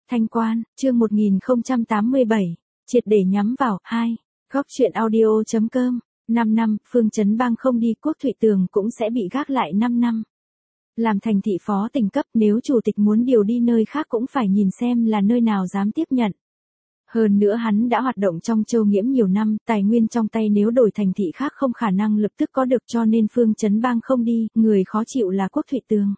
Thanh Quan, chương 1087, triệt để nhắm vào, 2, góc truyện audio.com, 5 năm, Phương Chấn Bang không đi Quốc Thụy Tường cũng sẽ bị gác lại 5 năm. Làm thành thị phó tỉnh cấp nếu chủ tịch muốn điều đi nơi khác cũng phải nhìn xem là nơi nào dám tiếp nhận. Hơn nữa hắn đã hoạt động trong Châu Nghiễm nhiều năm, tài nguyên trong tay nếu đổi thành thị khác không khả năng lập tức có được cho nên Phương Chấn Bang không đi, người khó chịu là Quốc Thụy Tường.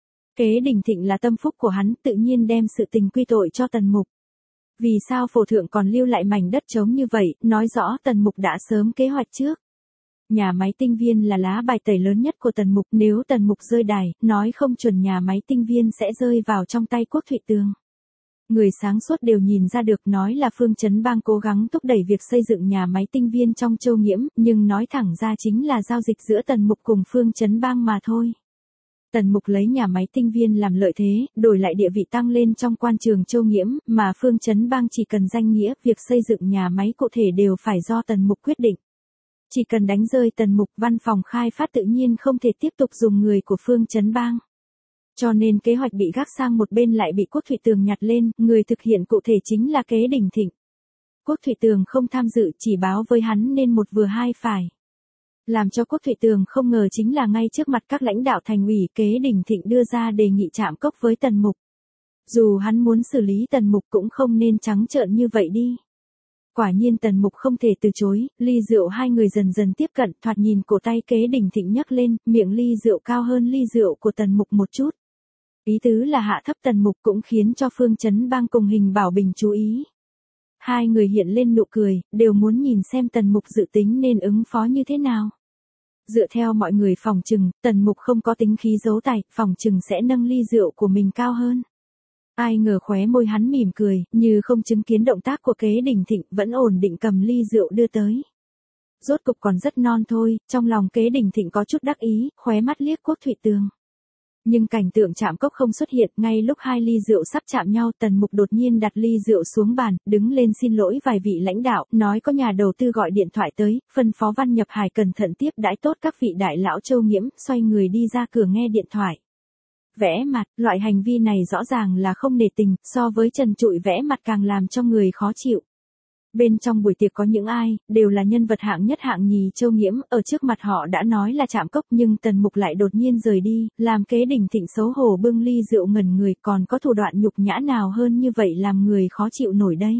Kế Đình Thịnh là tâm phúc của hắn, tự nhiên đem sự tình quy tội cho Tần Mục. Vì sao phổ thượng còn lưu lại mảnh đất trống như vậy, nói rõ Tần Mục đã sớm kế hoạch trước. Nhà máy tinh viên là lá bài tẩy lớn nhất của Tần Mục, nếu Tần Mục rơi đài, nói không chuẩn nhà máy tinh viên sẽ rơi vào trong tay Quốc Thụy Tường. Người sáng suốt đều nhìn ra được, nói là Phương Chấn Bang cố gắng thúc đẩy việc xây dựng nhà máy tinh viên trong Châu Nghiễm, nhưng nói thẳng ra chính là giao dịch giữa Tần Mục cùng Phương Chấn Bang mà thôi. Tần Mục lấy nhà máy tinh viên làm lợi thế, đổi lại địa vị tăng lên trong quan trường Châu Nghiễm, mà Phương Chấn Bang chỉ cần danh nghĩa, việc xây dựng nhà máy cụ thể đều phải do Tần Mục quyết định. Chỉ cần đánh rơi Tần Mục, văn phòng khai phát tự nhiên không thể tiếp tục dùng người của Phương Chấn Bang. Cho nên kế hoạch bị gác sang một bên lại bị Quốc Thụy Tường nhặt lên, người thực hiện cụ thể chính là Kế Đình Thịnh. Quốc Thụy Tường không tham dự, chỉ báo với hắn nên một vừa hai phải. Làm cho Quốc Thụy Tường không ngờ chính là ngay trước mặt các lãnh đạo thành ủy, Kế Đình Thịnh đưa ra đề nghị chạm cốc với Tần Mục. Dù hắn muốn xử lý Tần Mục cũng không nên trắng trợn như vậy đi. Quả nhiên Tần Mục không thể từ chối, ly rượu hai người dần dần tiếp cận, thoạt nhìn cổ tay Kế Đình Thịnh nhấc lên, miệng ly rượu cao hơn ly rượu của Tần Mục một chút. Ý tứ là hạ thấp Tần Mục cũng khiến cho Phương Chấn Bang cùng Hình Bảo Bình chú ý. Hai người hiện lên nụ cười, đều muốn nhìn xem Tần Mục dự tính nên ứng phó như thế nào. Dựa theo mọi người phỏng chừng, Tần Mục không có tính khí giấu tài, phỏng chừng sẽ nâng ly rượu của mình cao hơn. Ai ngờ khóe môi hắn mỉm cười, như không chứng kiến động tác của Kế Đình Thịnh, vẫn ổn định cầm ly rượu đưa tới. Rốt cục còn rất non thôi, trong lòng Kế Đình Thịnh có chút đắc ý, khóe mắt liếc Quốc Thụy Tường. Nhưng cảnh tượng chạm cốc không xuất hiện, ngay lúc hai ly rượu sắp chạm nhau, Tần Mục đột nhiên đặt ly rượu xuống bàn, đứng lên xin lỗi vài vị lãnh đạo, nói có nhà đầu tư gọi điện thoại tới, phân phó Văn Nhập Hải cẩn thận tiếp đãi tốt các vị đại lão Châu Nghiễm, xoay người đi ra cửa nghe điện thoại. Vẽ mặt, loại hành vi này rõ ràng là không nể tình, so với trần trụi vẽ mặt càng làm cho người khó chịu. Bên trong buổi tiệc có những ai, đều là nhân vật hạng nhất hạng nhì Châu Nghiễm, ở trước mặt họ đã nói là chạm cốc nhưng Tần Mục lại đột nhiên rời đi, làm Kế Đình Thịnh xấu hổ bưng ly rượu ngẩn người, còn có thủ đoạn nhục nhã nào hơn như vậy làm người khó chịu nổi đây.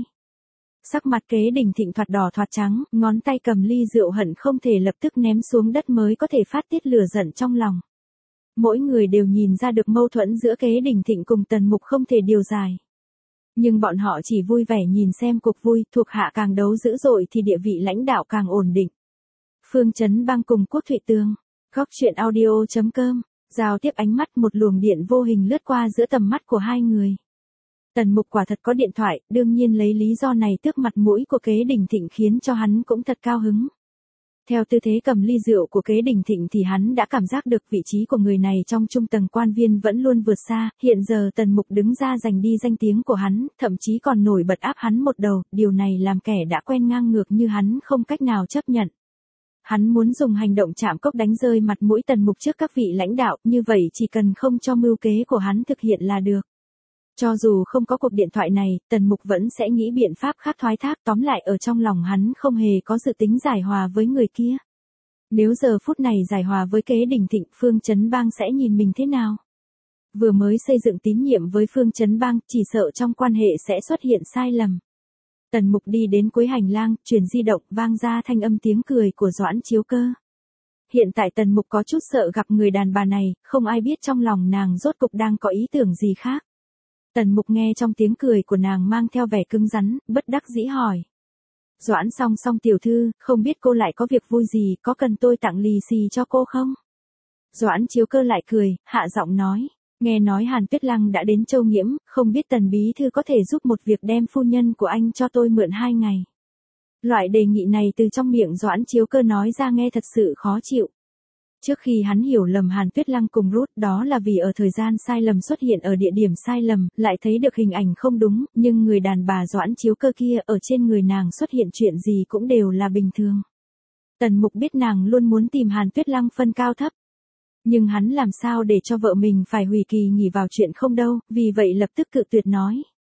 Sắc mặt Kế Đình Thịnh thoạt đỏ thoạt trắng, ngón tay cầm ly rượu hận không thể lập tức ném xuống đất mới có thể phát tiết lửa giận trong lòng. Mỗi người đều nhìn ra được mâu thuẫn giữa Kế Đình Thịnh cùng Tần Mục không thể điều giải. Nhưng bọn họ chỉ vui vẻ nhìn xem cuộc vui, thuộc hạ càng đấu dữ dội thì địa vị lãnh đạo càng ổn định. Phương Chấn Bang cùng Quốc Thụy Tường, góc truyện audio.com, giao tiếp ánh mắt, một luồng điện vô hình lướt qua giữa tầm mắt của hai người. Tần Mục quả thật có điện thoại, đương nhiên lấy lý do này tước mặt mũi của Kế Đình Thịnh khiến cho hắn cũng thật cao hứng. Theo tư thế cầm ly rượu của Kế Đình Thịnh thì hắn đã cảm giác được vị trí của người này trong trung tầng quan viên vẫn luôn vượt xa, hiện giờ Tần Mục đứng ra giành đi danh tiếng của hắn, thậm chí còn nổi bật áp hắn một đầu, điều này làm kẻ đã quen ngang ngược như hắn không cách nào chấp nhận. Hắn muốn dùng hành động chạm cốc đánh rơi mặt mũi Tần Mục trước các vị lãnh đạo, như vậy chỉ cần không cho mưu kế của hắn thực hiện là được. Cho dù không có cuộc điện thoại này, Tần Mục vẫn sẽ nghĩ biện pháp khác thoái thác, tóm lại ở trong lòng hắn không hề có dự tính giải hòa với người kia. Nếu giờ phút này giải hòa với Kế Đình Thịnh, Phương Chấn Bang sẽ nhìn mình thế nào? Vừa mới xây dựng tín nhiệm với Phương Chấn Bang, chỉ sợ trong quan hệ sẽ xuất hiện sai lầm. Tần Mục đi đến cuối hành lang, truyền di động, vang ra thanh âm tiếng cười của Doãn Chiếu Cơ. Hiện tại Tần Mục có chút sợ gặp người đàn bà này, không ai biết trong lòng nàng rốt cục đang có ý tưởng gì khác. Tần Mục nghe trong tiếng cười của nàng mang theo vẻ cứng rắn, bất đắc dĩ hỏi. Doãn Song tiểu thư, không biết cô lại có việc vui gì, có cần tôi tặng lì xì cho cô không? Doãn Chiếu Cơ lại cười, hạ giọng nói. Nghe nói Hàn Tuyết Lăng đã đến Châu Nghiễm, không biết Tần bí thư có thể giúp một việc đem phu nhân của anh cho tôi mượn 2 ngày. Loại đề nghị này từ trong miệng Doãn Chiếu Cơ nói ra nghe thật sự khó chịu. Trước khi hắn hiểu lầm Hàn Tuyết Lăng cùng Ruth, đó là vì ở thời gian sai lầm xuất hiện ở địa điểm sai lầm, lại thấy được hình ảnh không đúng, nhưng người đàn bà Doãn Chiếu Cơ kia ở trên người nàng xuất hiện chuyện gì cũng đều là bình thường. Tần Mục biết nàng luôn muốn tìm Hàn Tuyết Lăng phân cao thấp. Nhưng hắn làm sao để cho vợ mình phải hủy kỳ nghỉ vào chuyện không đâu, vì vậy lập tức cự tuyệt nói.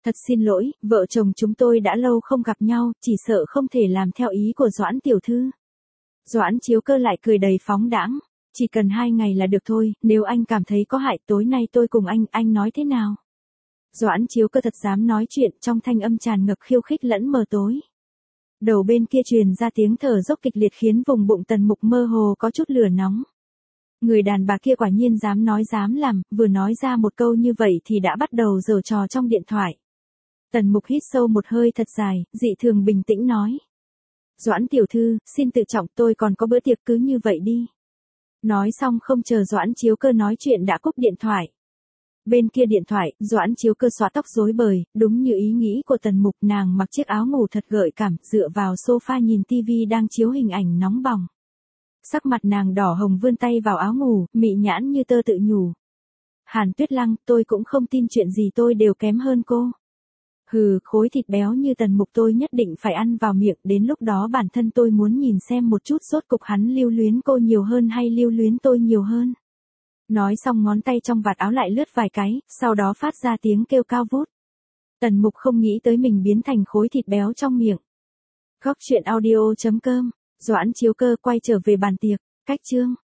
Thật xin lỗi, vợ chồng chúng tôi đã lâu không gặp nhau, chỉ sợ không thể làm theo ý của Doãn tiểu thư. Doãn Chiếu Cơ lại cười đầy phóng đãng. Chỉ cần 2 ngày là được thôi, nếu anh cảm thấy có hại tối nay tôi cùng anh nói thế nào? Doãn Chiếu Cơ thật dám nói chuyện, trong thanh âm tràn ngập khiêu khích lẫn mờ tối. Đầu bên kia truyền ra tiếng thở dốc kịch liệt khiến vùng bụng Tần Mục mơ hồ có chút lửa nóng. Người đàn bà kia quả nhiên dám nói dám làm, vừa nói ra một câu như vậy thì đã bắt đầu giở trò trong điện thoại. Tần Mục hít sâu một hơi thật dài, dị thường bình tĩnh nói. Doãn tiểu thư, xin tự trọng, tôi còn có bữa tiệc, cứ như vậy đi. Nói xong không chờ Doãn Chiếu Cơ nói chuyện đã cúp điện thoại. Bên kia điện thoại, Doãn Chiếu Cơ xóa tóc rối bời, đúng như ý nghĩ của Tần Mục, nàng mặc chiếc áo ngủ thật gợi cảm, dựa vào sofa nhìn tivi đang chiếu hình ảnh nóng bỏng. Sắc mặt nàng đỏ hồng vươn tay vào áo ngủ, mị nhãn như tơ tự nhủ. Hàn Tuyết Lăng, tôi cũng không tin chuyện gì tôi đều kém hơn cô. Hừ, khối thịt béo như Tần Mục tôi nhất định phải ăn vào miệng, đến lúc đó bản thân tôi muốn nhìn xem một chút rốt cục hắn lưu luyến cô nhiều hơn hay lưu luyến tôi nhiều hơn. Nói xong ngón tay trong vạt áo lại lướt vài cái, sau đó phát ra tiếng kêu cao vút. Tần Mục không nghĩ tới mình biến thành khối thịt béo trong miệng. Góc truyện audio.com, Doãn Chiếu Cơ quay trở về bàn tiệc, cách chương.